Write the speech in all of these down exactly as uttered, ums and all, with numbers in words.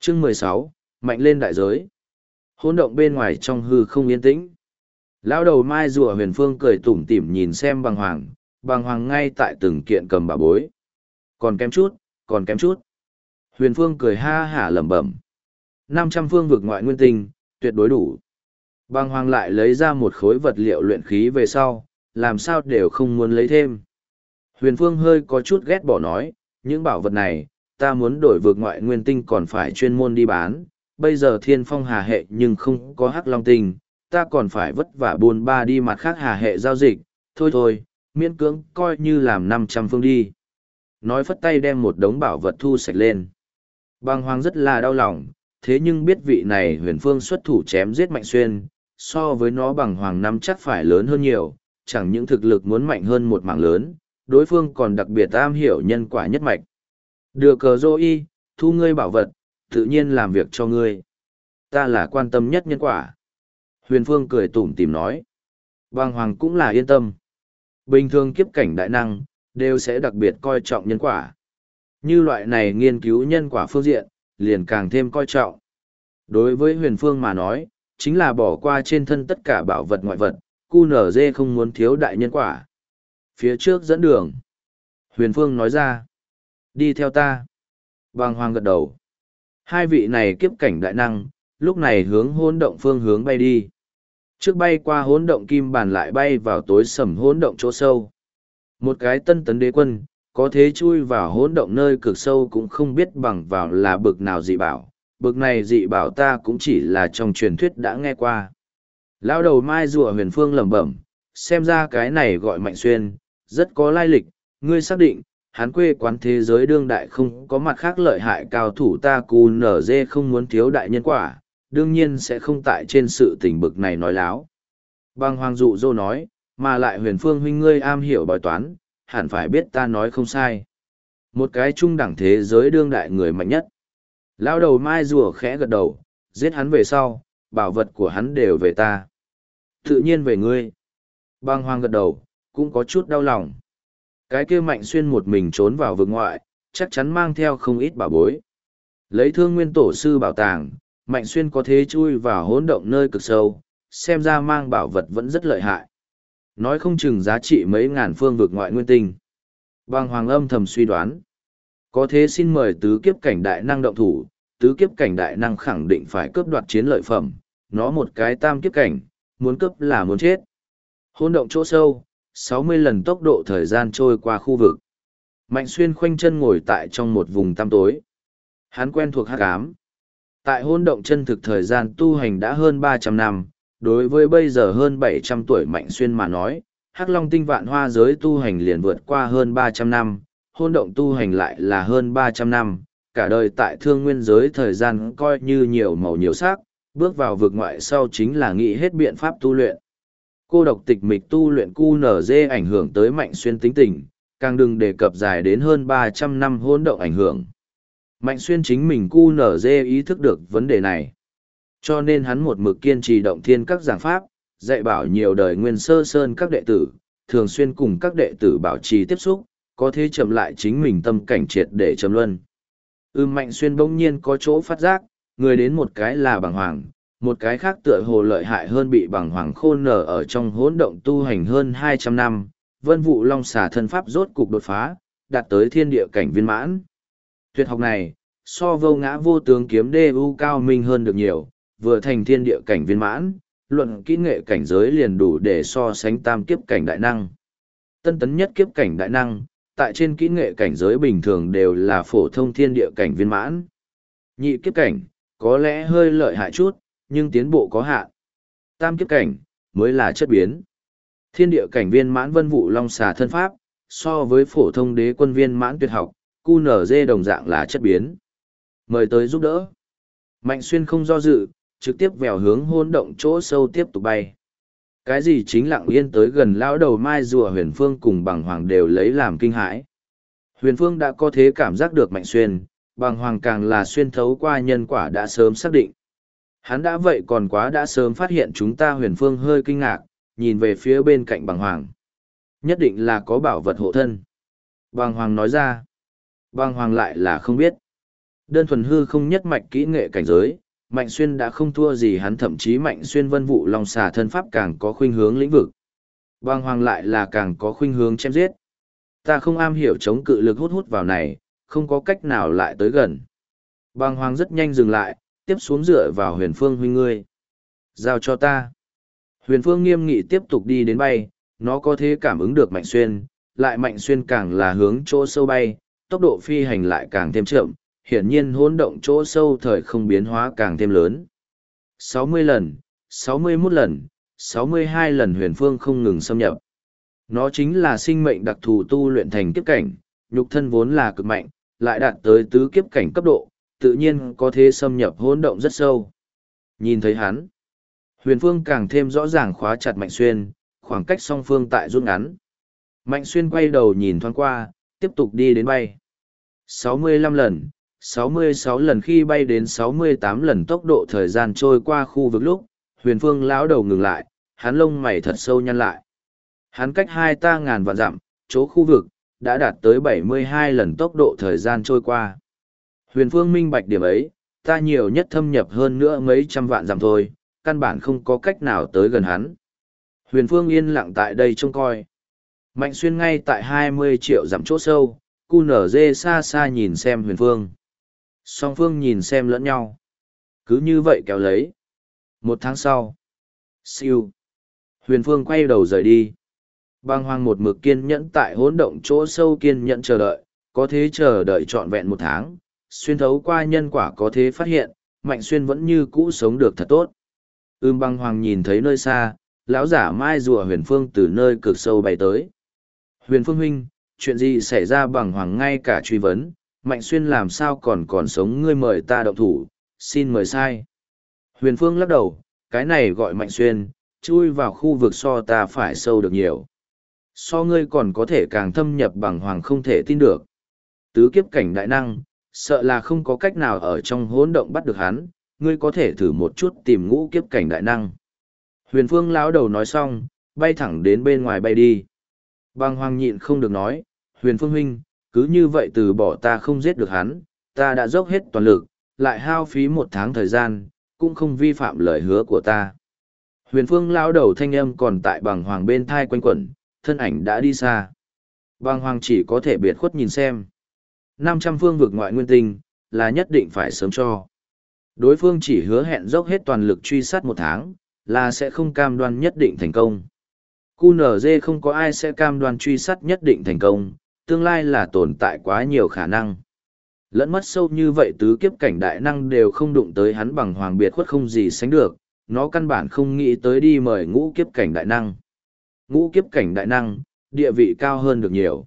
Chương mười sáu, mạnh lên đại giới. Hỗn động bên ngoài trong hư không yên tĩnh. Lão đầu mai rùa Huyền Phương cười tủm tỉm nhìn xem bàng hoàng, bàng hoàng ngay tại từng kiện cầm bà bối. Còn kém chút, còn kém chút. Huyền Phương cười ha hả lẩm bẩm. Năm trăm phương vực ngoại nguyên tinh, tuyệt đối đủ. Bàng hoàng lại lấy ra một khối vật liệu luyện khí về sau, làm sao đều không muốn lấy thêm. Huyền Phương hơi có chút ghét bỏ nói, những bảo vật này, ta muốn đổi vực ngoại nguyên tinh còn phải chuyên môn đi bán, bây giờ thiên phong hà hệ nhưng không có hắc long tinh, ta còn phải vất vả buôn ba đi mặt khác hà hệ giao dịch, thôi thôi, miễn cưỡng coi như làm năm trăm phương đi. Nói phất tay đem một đống bảo vật thu sạch lên. Bàng hoàng rất là đau lòng, thế nhưng biết vị này Huyền Phương xuất thủ chém giết Mạnh Xuyên, so với nó bàng hoàng năm chắc phải lớn hơn nhiều, chẳng những thực lực muốn mạnh hơn một mảng lớn, đối phương còn đặc biệt am hiểu nhân quả nhất mạch. Đưa cờ dô y, thu ngươi bảo vật, tự nhiên làm việc cho ngươi. Ta là quan tâm nhất nhân quả. Huyền Phương cười tủm tỉm nói. Bàng hoàng cũng là yên tâm. Bình thường kiếp cảnh đại năng, đều sẽ đặc biệt coi trọng nhân quả. Như loại này nghiên cứu nhân quả phương diện, liền càng thêm coi trọng. Đối với Huyền Phương mà nói, chính là bỏ qua trên thân tất cả bảo vật ngoại vật, cu nở dê không muốn thiếu đại nhân quả. Phía trước dẫn đường. Huyền Phương nói ra. Đi theo ta. Bàng hoàng gật đầu. Hai vị này kiếp cảnh đại năng, lúc này hướng hỗn động phương hướng bay đi. Trước bay qua hỗn động kim bàn lại bay vào tối sầm hỗn động chỗ sâu. Một cái tân tấn đế quân, có thế chui vào hỗn động nơi cực sâu cũng không biết bằng vào là bực nào dị bảo. Bực này dị bảo ta cũng chỉ là trong truyền thuyết đã nghe qua. Lão đầu mai rùa Huyền Phương lẩm bẩm, xem ra cái này gọi Mạnh Xuyên, rất có lai lịch, ngươi xác định, hắn quê quán thế giới đương đại không có mặt khác lợi hại cao thủ ta cù nở dê không muốn thiếu đại nhân quả, đương nhiên sẽ không tại trên sự tình bực này nói láo. Bàng hoàng dụ dô nói, mà lại Huyền Phương huynh ngươi am hiểu bói toán, hẳn phải biết ta nói không sai. Một cái trung đẳng thế giới đương đại người mạnh nhất. Lão đầu mai rùa khẽ gật đầu, giết hắn về sau, bảo vật của hắn đều về ta. Tự nhiên về ngươi. Bàng hoàng gật đầu, cũng có chút đau lòng. Cái kia Mạnh Xuyên một mình trốn vào vực ngoại, chắc chắn mang theo không ít bảo bối. Lấy Thương Nguyên tổ sư bảo tàng, Mạnh Xuyên có thế chui vào hỗn động nơi cực sâu, xem ra mang bảo vật vẫn rất lợi hại. Nói không chừng giá trị mấy ngàn phương vực ngoại nguyên tinh. Bàng hoàng âm thầm suy đoán. Có thế xin mời tứ kiếp cảnh đại năng động thủ, tứ kiếp cảnh đại năng khẳng định phải cướp đoạt chiến lợi phẩm, nó một cái tam kiếp cảnh, muốn cướp là muốn chết. Hỗn động chỗ sâu, sáu mươi lần tốc độ thời gian trôi qua khu vực. Mạnh Xuyên khoanh chân ngồi tại trong một vùng tăm tối. Hắn quen thuộc hắc ám. Tại hỗn động chân thực thời gian tu hành đã hơn ba trăm năm, đối với bây giờ hơn bảy trăm tuổi Mạnh Xuyên mà nói, hắc long tinh vạn hoa giới tu hành liền vượt qua hơn ba trăm năm, hỗn động tu hành lại là hơn ba trăm năm, cả đời tại thương nguyên giới thời gian coi như nhiều màu nhiều sắc, bước vào vực ngoại sau chính là nghĩ hết biện pháp tu luyện. Cô độc tịch mịch tu luyện cu nở dê ảnh hưởng tới Mạnh Xuyên tính tình, càng đừng đề cập dài đến hơn ba trăm năm hỗn động ảnh hưởng. Mạnh Xuyên chính mình cu nở dê ý thức được vấn đề này. Cho nên hắn một mực kiên trì động thiên các giảng pháp, dạy bảo nhiều đời nguyên sơ sơn các đệ tử, thường xuyên cùng các đệ tử bảo trì tiếp xúc, có thể chậm lại chính mình tâm cảnh triệt để trầm luân. Ư Mạnh Xuyên bỗng nhiên có chỗ phát giác, người đến một cái là bàng hoàng, một cái khác tựa hồ lợi hại hơn bị bàng hoàng khôn nở ở trong hỗn động tu hành hơn hai trăm năm, vân vụ long xà thân pháp rốt cục đột phá, đạt tới thiên địa cảnh viên mãn. Tuyệt học này, so vô ngã vô tướng kiếm đê u cao minh hơn được nhiều, vừa thành thiên địa cảnh viên mãn, luận kỹ nghệ cảnh giới liền đủ để so sánh tam kiếp cảnh đại năng. Tân tấn nhất kiếp cảnh đại năng, tại trên kỹ nghệ cảnh giới bình thường đều là phổ thông thiên địa cảnh viên mãn. Nhị kiếp cảnh, có lẽ hơi lợi hại chút, nhưng tiến bộ có hạn. Tam kiếp cảnh, mới là chất biến. Thiên địa cảnh viên mãn vân vụ long xà thân pháp, so với phổ thông đế quân viên mãn tuyệt học, cu nở dê đồng dạng là chất biến. Mời tới giúp đỡ. Mạnh Xuyên không do dự, trực tiếp vèo hướng hôn động chỗ sâu tiếp tục bay. Cái gì chính lặng yên tới gần lão đầu mai rùa Huyền Phương cùng bàng hoàng đều lấy làm kinh hãi. Huyền Phương đã có thế cảm giác được Mạnh Xuyên, bàng hoàng càng là xuyên thấu qua nhân quả đã sớm xác định. Hắn đã vậy còn quá đã sớm phát hiện chúng ta. Huyền Phương hơi kinh ngạc, nhìn về phía bên cạnh bàng hoàng. Nhất định là có bảo vật hộ thân. Bàng hoàng nói ra. Bàng hoàng lại là không biết. Đơn thuần hư không nhất mạch kỹ nghệ cảnh giới, Mạnh Xuyên đã không thua gì hắn, thậm chí Mạnh Xuyên vân vụ long xà thân pháp càng có khuynh hướng lĩnh vực. Bàng hoàng lại là càng có khuynh hướng chém giết. Ta không am hiểu chống cự lực hút hút vào này, không có cách nào lại tới gần. Bàng hoàng rất nhanh dừng lại, tiếp xuống dựa vào Huyền Phương huynh ngươi. Giao cho ta. Huyền Phương nghiêm nghị tiếp tục đi đến bay, nó có thể cảm ứng được Mạnh Xuyên, lại Mạnh Xuyên càng là hướng chỗ sâu bay, tốc độ phi hành lại càng thêm chậm, hiển nhiên hỗn động chỗ sâu thời không biến hóa càng thêm lớn. sáu mươi lần, sáu mươi mốt lần, sáu mươi hai lần Huyền Phương không ngừng xâm nhập. Nó chính là sinh mệnh đặc thù tu luyện thành kiếp cảnh, nhục thân vốn là cực mạnh, lại đạt tới tứ kiếp cảnh cấp độ, tự nhiên có thể xâm nhập hỗn động rất sâu. Nhìn thấy hắn, Huyền Phương càng thêm rõ ràng khóa chặt Mạnh Xuyên, khoảng cách song phương tại rút ngắn. Mạnh Xuyên quay đầu nhìn thoáng qua, tiếp tục đi đến bay. sáu mươi lăm lần, sáu mươi sáu lần, khi bay đến sáu mươi tám lần tốc độ thời gian trôi qua khu vực lúc, Huyền Phương lão đầu ngừng lại, hắn lông mày thật sâu nhăn lại. Hắn cách hai ta ngàn vạn dặm, chỗ khu vực, đã đạt tới bảy mươi hai lần tốc độ thời gian trôi qua. Huyền Phương minh bạch điểm ấy, ta nhiều nhất thâm nhập hơn nữa mấy trăm vạn dặm thôi, căn bản không có cách nào tới gần hắn. Huyền Phương yên lặng tại đây trông coi. Mạnh Xuyên ngay tại hai mươi triệu dặm chỗ sâu, cu nở dê xa xa nhìn xem Huyền Phương. Song phương nhìn xem lẫn nhau. Cứ như vậy kéo lấy. Một tháng sau. Siêu. Huyền Phương quay đầu rời đi. Bàng hoàng một mực kiên nhẫn tại hỗn động chỗ sâu kiên nhẫn chờ đợi, có thế chờ đợi trọn vẹn một tháng, xuyên thấu qua nhân quả có thế phát hiện, Mạnh Xuyên vẫn như cũ sống được thật tốt. Ưm băng hoàng nhìn thấy nơi xa, lão giả mai rùa Huyền Phương từ nơi cực sâu bay tới. Huyền Phương huynh, chuyện gì xảy ra? Băng hoàng ngay cả truy vấn, Mạnh Xuyên làm sao còn còn sống, ngươi mời ta động thủ, xin mời sai. Huyền Phương lắc đầu, cái này gọi Mạnh Xuyên, chui vào khu vực so ta phải sâu được nhiều. So ngươi còn có thể càng thâm nhập, Băng hoàng không thể tin được. Tứ kiếp cảnh đại năng, sợ là không có cách nào ở trong hỗn động bắt được hắn, ngươi có thể thử một chút tìm ngũ kiếp cảnh đại năng. Huyền Phương lão đầu nói xong, bay thẳng đến bên ngoài bay đi. Băng hoàng nhịn không được nói, Huyền Phương huynh, cứ như vậy từ bỏ ta không giết được hắn, ta đã dốc hết toàn lực, lại hao phí một tháng thời gian, cũng không vi phạm lời hứa của ta. Huyền Phương lão đầu thanh âm còn tại băng hoàng bên thai quanh quẩn, thân ảnh đã đi xa. Băng hoàng chỉ có thể biệt khuất nhìn xem. năm trăm phương vực ngoại nguyên tinh, là nhất định phải sớm cho. Đối phương chỉ hứa hẹn dốc hết toàn lực truy sát một tháng, là sẽ không cam đoan nhất định thành công. cu en giê không có ai sẽ cam đoan truy sát nhất định thành công, tương lai là tồn tại quá nhiều khả năng. Lẫn mất sâu như vậy tứ kiếp cảnh đại năng đều không đụng tới hắn, bằng hoàng biệt khuất không gì sánh được, nó căn bản không nghĩ tới đi mời ngũ kiếp cảnh đại năng. Ngũ kiếp cảnh đại năng, địa vị cao hơn được nhiều.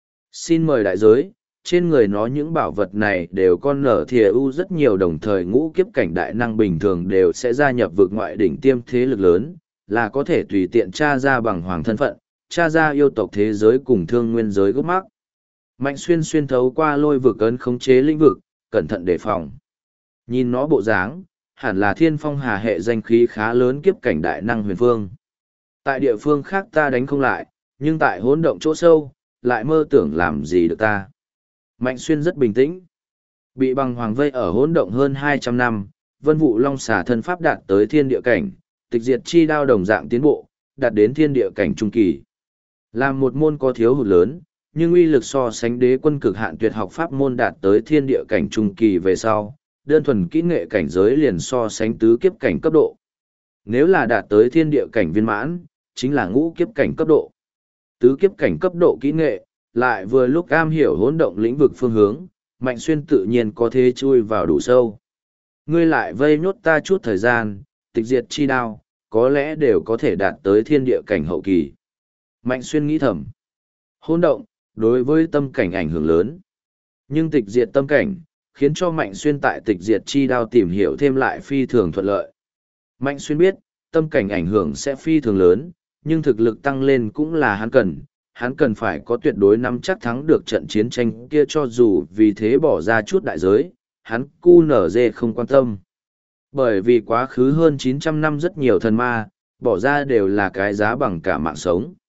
Xin mời đại giới, trên người nó những bảo vật này đều con nở thìa u rất nhiều, đồng thời ngũ kiếp cảnh đại năng bình thường đều sẽ gia nhập vực ngoại đỉnh tiêm thế lực lớn, là có thể tùy tiện tra ra bằng hoàng thân phận, tra ra yêu tộc thế giới cùng thương nguyên giới gốc mắc. Mạnh Xuyên xuyên thấu qua lôi vực ấn khống chế lĩnh vực, cẩn thận đề phòng. Nhìn nó bộ dáng, hẳn là thiên phong hà hệ danh khí khá lớn kiếp cảnh đại năng Huyền Phương. Tại địa phương khác ta đánh không lại, nhưng tại hỗn động chỗ sâu, lại mơ tưởng làm gì được ta. Mạnh Xuyên rất bình tĩnh. Bị băng hoàng vây ở hỗn động hơn hai trăm năm, vân vụ long xà thân pháp đạt tới thiên địa cảnh, tịch diệt chi đao đồng dạng tiến bộ, đạt đến thiên địa cảnh trung kỳ. Làm một môn có thiếu hụt lớn, nhưng uy lực so sánh đế quân cực hạn tuyệt học pháp môn đạt tới thiên địa cảnh trung kỳ về sau, đơn thuần kỹ nghệ cảnh giới liền so sánh tứ kiếp cảnh cấp độ. Nếu là đạt tới thiên địa cảnh viên mãn, chính là ngũ kiếp cảnh cấp độ. Tứ kiếp cảnh cấp độ kỹ nghệ, lại vừa lúc am hiểu hỗn động lĩnh vực phương hướng, Mạnh Xuyên tự nhiên có thể chui vào đủ sâu. Ngươi lại vây nhốt ta chút thời gian, tịch diệt chi đao, có lẽ đều có thể đạt tới thiên địa cảnh hậu kỳ. Mạnh Xuyên nghĩ thầm. Hỗn động, đối với tâm cảnh ảnh hưởng lớn. Nhưng tịch diệt tâm cảnh, khiến cho Mạnh Xuyên tại tịch diệt chi đao tìm hiểu thêm lại phi thường thuận lợi. Mạnh Xuyên biết, tâm cảnh ảnh hưởng sẽ phi thường lớn, nhưng thực lực tăng lên cũng là hắn cần. Hắn cần phải có tuyệt đối nắm chắc thắng được trận chiến tranh kia, cho dù vì thế bỏ ra chút đại giới, hắn cu nở dê không quan tâm. Bởi vì quá khứ hơn chín trăm năm rất nhiều thần ma, bỏ ra đều là cái giá bằng cả mạng sống.